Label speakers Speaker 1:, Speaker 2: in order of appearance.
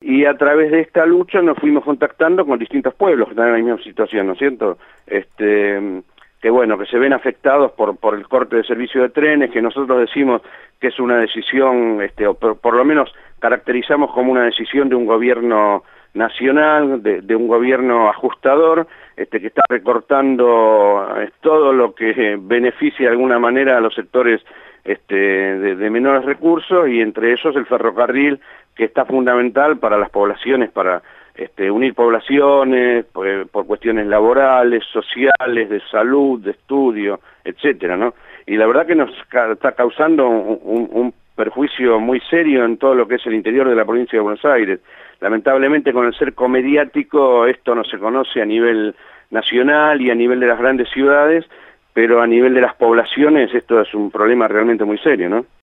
Speaker 1: y a través de esta lucha nos fuimos contactando con distintos pueblos que están en la misma situación, ¿no es cierto? Que bueno, que se ven afectados por el corte de servicio de trenes, que nosotros decimos que es una decisión, o por lo menos caracterizamos como una decisión de un gobierno nacional, de un gobierno ajustador, que está recortando todo lo que beneficia de alguna manera a los sectores de menores recursos, y entre ellos el ferrocarril, que está fundamental para las poblaciones, para unir poblaciones, por cuestiones laborales, sociales, de salud, de estudio, etcétera, ¿no? Y la verdad que nos está causando un perjuicio muy serio en todo lo que es el interior de la provincia de Buenos Aires. Lamentablemente, con el cerco mediático, esto no se conoce a nivel nacional y a nivel de las grandes ciudades, pero a nivel de las poblaciones esto es un problema realmente muy serio, ¿no?